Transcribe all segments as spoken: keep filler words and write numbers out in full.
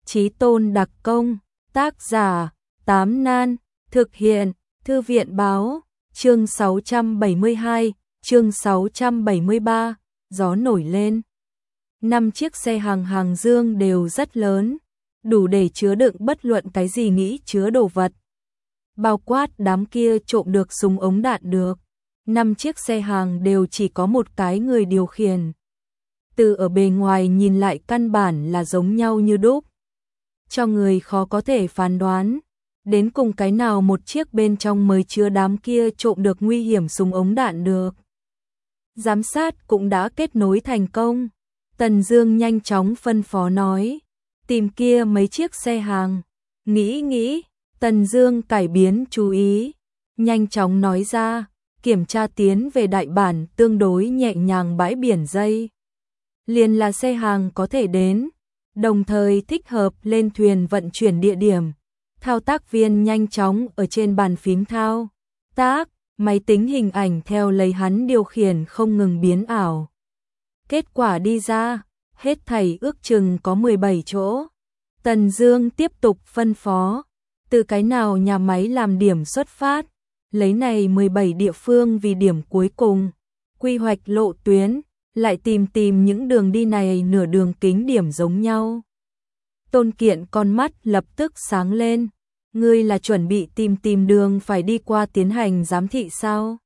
Chí tôn đặc công, tác giả, Tám Nan, thực hiện, Thư viện báo, chương sáu trăm bảy mươi hai, chương sáu trăm bảy mươi ba, gió nổi lên. Năm chiếc xe hàng hàng dương đều rất lớn, đủ để chứa đựng bất luận cái gì nghĩ chứa đồ vật. Bao quát đám kia trộm được súng ống đạn được. Năm chiếc xe hàng đều chỉ có một cái người điều khiển. Từ ở bề ngoài nhìn lại căn bản là giống nhau như đúc. Cho người khó có thể phán đoán, đến cùng cái nào một chiếc bên trong mới chứa đám kia trộm được nguy hiểm súng ống đạn được. Giám sát cũng đã kết nối thành công. Tần Dương nhanh chóng phân phó nói, tìm kia mấy chiếc xe hàng. Nghĩ nghĩ, Tần Dương cải biến chú ý, nhanh chóng nói ra, kiểm tra tiến về đại bản tương đối nhẹ nhàng bãi biển dây. Liền là xe hàng có thể đến, đồng thời thích hợp lên thuyền vận chuyển địa điểm. Thao tác viên nhanh chóng ở trên bàn phím thao tác, máy tính hình ảnh theo lấy hắn điều khiển không ngừng biến ảo. Kết quả đi ra, hết thảy ước chừng có mười bảy chỗ. Tần Dương tiếp tục phân phó, từ cái nào nhà máy làm điểm xuất phát, lấy này mười bảy địa phương vì điểm cuối cùng, quy hoạch lộ tuyến, lại tìm tìm những đường đi này nửa đường kính điểm giống nhau. Tôn Kiện con mắt lập tức sáng lên, ngươi là chuẩn bị tìm tìm đường phải đi qua tiến hành giám thị sao?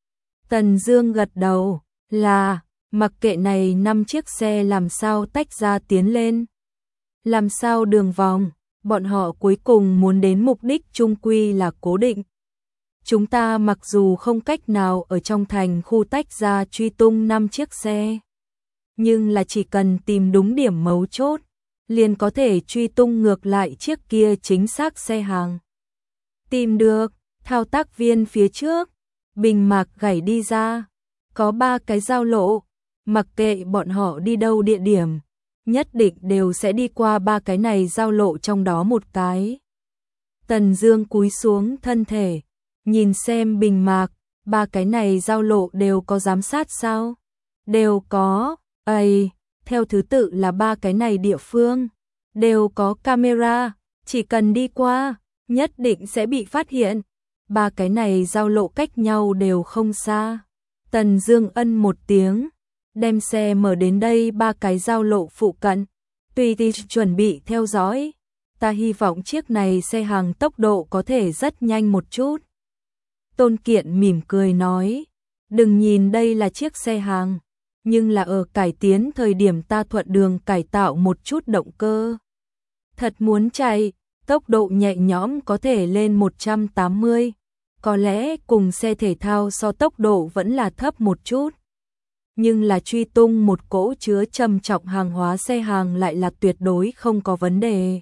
Tần Dương gật đầu, là, mặc kệ này năm chiếc xe làm sao tách ra tiến lên, làm sao đường vòng, bọn họ cuối cùng muốn đến mục đích chung quy là cố định. Chúng ta mặc dù không cách nào ở trong thành khu tách ra truy tung năm chiếc xe, nhưng là chỉ cần tìm đúng điểm mấu chốt, liền có thể truy tung ngược lại chiếc kia chính xác xe hàng. Tìm được, thao tác viên phía trước, bình mạc gảy đi ra, có ba cái giao lộ, mặc kệ bọn họ đi đâu địa điểm, nhất định đều sẽ đi qua ba cái này giao lộ trong đó một cái. Tần Dương cúi xuống thân thể, nhìn xem bình mạc, ba cái này giao lộ đều có giám sát sao? Đều có, ây, theo thứ tự là ba cái này địa phương, đều có camera, chỉ cần đi qua, nhất định sẽ bị phát hiện. Ba cái này giao lộ cách nhau đều không xa. Tần Dương ân một tiếng, đem xe mở đến đây ba cái giao lộ phụ cận, tùy thì chuẩn bị theo dõi. Ta hy vọng chiếc này xe hàng tốc độ có thể rất nhanh một chút. Tôn Kiện mỉm cười nói, đừng nhìn đây là chiếc xe hàng, nhưng là ở cải tiến thời điểm ta thuận đường cải tạo một chút động cơ. Thật muốn chạy, tốc độ nhẹ nhõm có thể lên một trăm tám mươi, có lẽ cùng xe thể thao so tốc độ vẫn là thấp một chút. Nhưng là truy tung một cỗ chứa trầm trọng hàng hóa xe hàng lại là tuyệt đối không có vấn đề.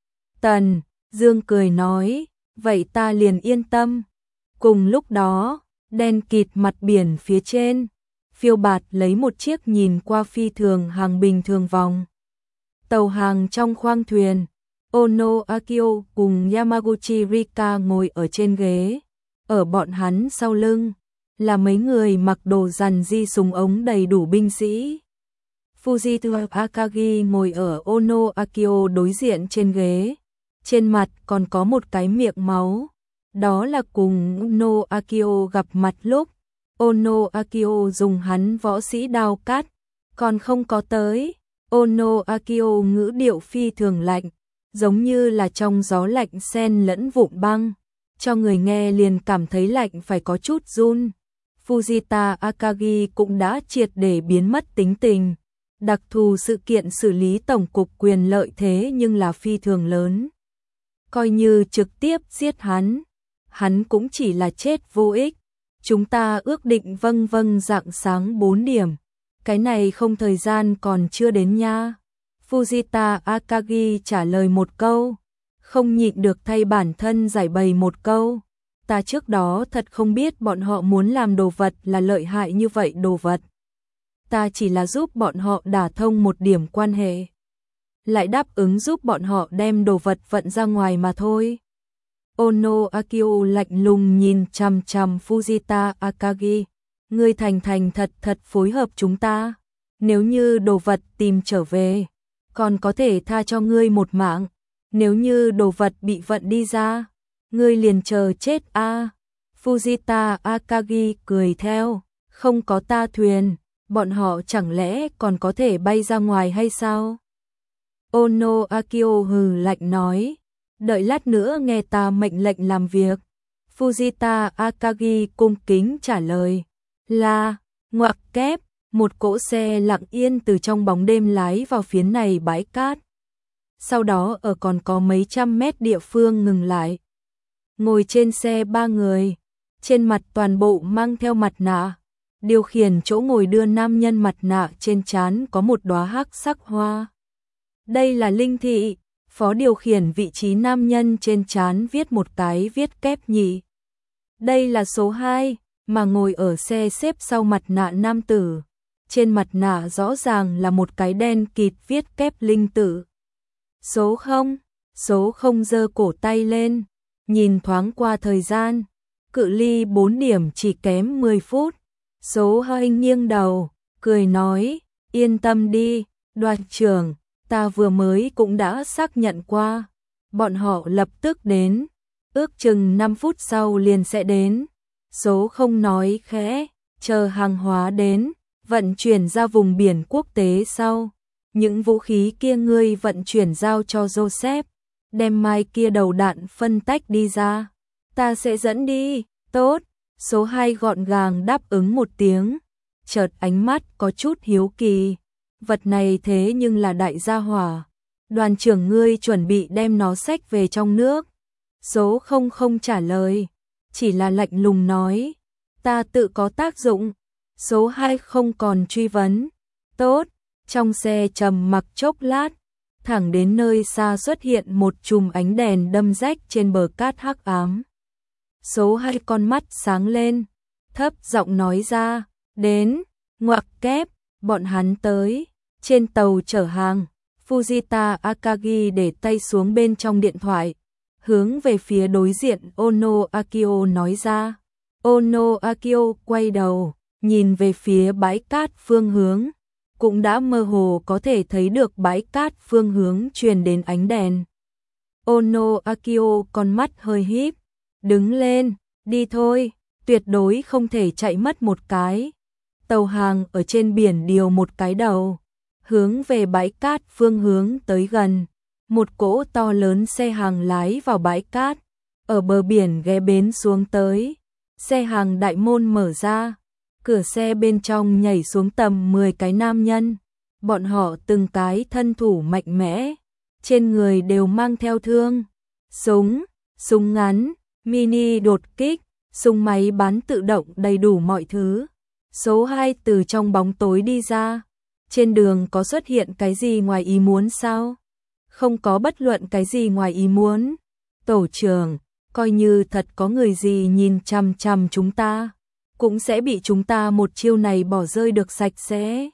Tần Dương cười nói, vậy ta liền yên tâm. Cùng lúc đó, đen kịt mặt biển phía trên, phiêu bạt lấy một chiếc nhìn qua phi thường hàng bình thường vòng. Tàu hàng trong khoang thuyền, Ono Akio cùng Yamaguchi Rika ngồi ở trên ghế, ở bọn hắn sau lưng là mấy người mặc đồ rằn di súng ống đầy đủ binh sĩ. Fujitsu Akagi ngồi ở Ono Akio đối diện trên ghế, trên mặt còn có một cái miệng máu. Đó là cùng Ono Akio gặp mặt lúc Ono Akio dùng hắn võ sĩ đao cắt, còn không có tới. Ono Akio ngữ điệu phi thường lạnh, giống như là trong gió lạnh xen lẫn vụn băng, cho người nghe liền cảm thấy lạnh phải có chút run. Fujita Akagi cũng đã triệt để biến mất tính tình. Đặc thù sự kiện xử lý tổng cục quyền lợi thế nhưng là phi thường lớn. Coi như trực tiếp giết hắn, hắn cũng chỉ là chết vô ích. Chúng ta ước định vâng vâng rạng sáng bốn điểm. Cái này không thời gian còn chưa đến nha. Fujita Akagi trả lời một câu, không nhịn được thay bản thân giải bày một câu. Ta trước đó thật không biết bọn họ muốn làm đồ vật là lợi hại như vậy đồ vật. Ta chỉ là giúp bọn họ đả thông một điểm quan hệ, lại đáp ứng giúp bọn họ đem đồ vật vận ra ngoài mà thôi. Ono Akio lạnh lùng nhìn chằm chằm Fujita Akagi, ngươi thành thành thật thật phối hợp chúng ta, nếu như đồ vật tìm trở về, còn có thể tha cho ngươi một mạng. Nếu như đồ vật bị vận đi ra, ngươi liền chờ chết a. À. Fujita Akagi cười theo, không có ta thuyền, bọn họ chẳng lẽ còn có thể bay ra ngoài hay sao? Ono Akio hừ lạnh nói, đợi lát nữa nghe ta mệnh lệnh làm việc. Fujita Akagi cung kính trả lời, là, ngoặc kép, một cỗ xe lặng yên từ trong bóng đêm lái vào phía này bãi cát. Sau đó ở còn có mấy trăm mét địa phương ngừng lại. Ngồi trên xe ba người, trên mặt toàn bộ mang theo mặt nạ. Điều khiển chỗ ngồi đưa nam nhân mặt nạ trên trán có một đóa hắc sắc hoa. Đây là Linh Thị, phó điều khiển vị trí nam nhân trên trán viết một cái viết kép nhị. Đây là số hai, mà ngồi ở xe xếp sau mặt nạ nam tử. Trên mặt nạ rõ ràng là một cái đen kịt viết kép Linh Tử. Số không, số không giơ cổ tay lên, nhìn thoáng qua thời gian, cự ly bốn điểm chỉ kém mười phút. Số hai nghiêng đầu, cười nói, yên tâm đi, đoàn trưởng, ta vừa mới cũng đã xác nhận qua. Bọn họ lập tức đến, ước chừng năm phút sau liền sẽ đến. Số không nói khẽ, chờ hàng hóa đến, vận chuyển ra vùng biển quốc tế sau. Những vũ khí kia ngươi vận chuyển giao cho Joseph, đem mai kia đầu đạn phân tách đi ra. Ta sẽ dẫn đi, tốt. Số hai gọn gàng đáp ứng một tiếng, chợt ánh mắt có chút hiếu kỳ. Vật này thế nhưng là đại gia hỏa. Đoàn trưởng ngươi chuẩn bị đem nó xách về trong nước. Số không không trả lời, chỉ là lạnh lùng nói, ta tự có tác dụng. Số hai không còn truy vấn. Tốt, trong xe trầm mặc chốc lát, thẳng đến nơi xa xuất hiện một chùm ánh đèn đâm rách trên bờ cát hắc ám. Số hai con mắt sáng lên, thấp giọng nói ra, đến, ngoặc kép, bọn hắn tới. Trên tàu chở hàng, Fujita Akagi để tay xuống bên trong điện thoại, hướng về phía đối diện Ono Akio nói ra. Ono Akio quay đầu, nhìn về phía bãi cát phương hướng, cũng đã mơ hồ có thể thấy được bãi cát phương hướng truyền đến ánh đèn. Ono Akio con mắt hơi híp, đứng lên, đi thôi, tuyệt đối không thể chạy mất một cái. Tàu hàng ở trên biển điều một cái đầu, hướng về bãi cát phương hướng tới gần. Một cỗ to lớn xe hàng lái vào bãi cát, ở bờ biển ghé bến xuống tới. Xe hàng đại môn mở ra, cửa xe bên trong nhảy xuống tầm mười cái nam nhân. Bọn họ từng cái thân thủ mạnh mẽ, trên người đều mang theo thương, súng, súng ngắn, mini đột kích, súng máy bắn tự động, đầy đủ mọi thứ. Số hai từ trong bóng tối đi ra. Trên đường có xuất hiện cái gì ngoài ý muốn sao? Không có bất luận cái gì ngoài ý muốn. Tổ trưởng, coi như thật có người gì nhìn chằm chằm chúng ta, cũng sẽ bị chúng ta một chiêu này bỏ rơi được sạch sẽ.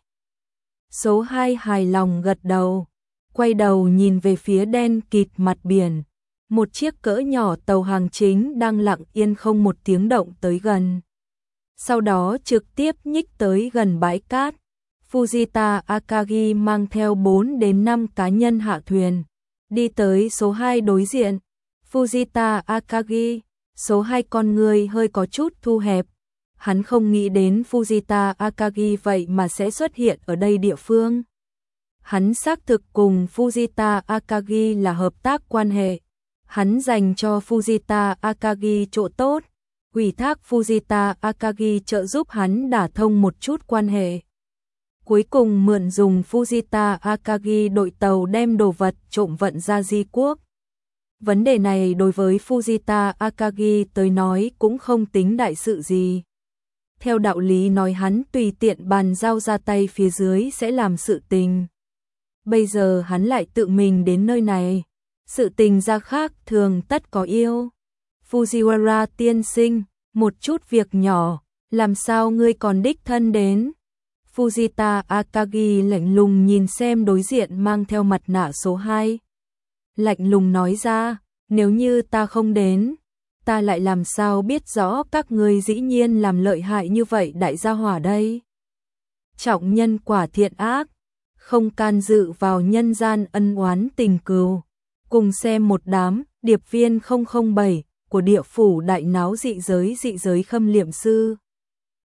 Số hai hài lòng gật đầu, quay đầu nhìn về phía đen kịt mặt biển. Một chiếc cỡ nhỏ tàu hàng chính đang lặng yên không một tiếng động tới gần. Sau đó trực tiếp nhích tới gần bãi cát. Fujita Akagi mang theo bốn đến năm cá nhân hạ thuyền, đi tới số hai đối diện. Fujita Akagi, số hai con người hơi có chút thu hẹp. Hắn không nghĩ đến Fujita Akagi vậy mà sẽ xuất hiện ở đây địa phương. Hắn xác thực cùng Fujita Akagi là hợp tác quan hệ. Hắn dành cho Fujita Akagi chỗ tốt, ủy thác Fujita Akagi trợ giúp hắn đả thông một chút quan hệ. Cuối cùng mượn dùng Fujita Akagi đội tàu đem đồ vật trộm vận ra di quốc. Vấn đề này đối với Fujita Akagi tới nói cũng không tính đại sự gì. Theo đạo lý nói hắn tùy tiện bàn giao ra tay phía dưới sẽ làm sự tình. Bây giờ hắn lại tự mình đến nơi này. Sự tình ra khác thường tất có yêu. Fujiwara tiên sinh, một chút việc nhỏ, làm sao ngươi còn đích thân đến? Fujita Akagi lạnh lùng nhìn xem đối diện mang theo mặt nạ số hai. Lạnh lùng nói ra, nếu như ta không đến, ta lại làm sao biết rõ các ngươi dĩ nhiên làm lợi hại như vậy đại gia hỏa đây? Trọng nhân quả thiện ác, không can dự vào nhân gian ân oán tình cừu. Cùng xem một đám điệp viên không không bảy của địa phủ đại náo dị giới dị giới khâm liệm sư.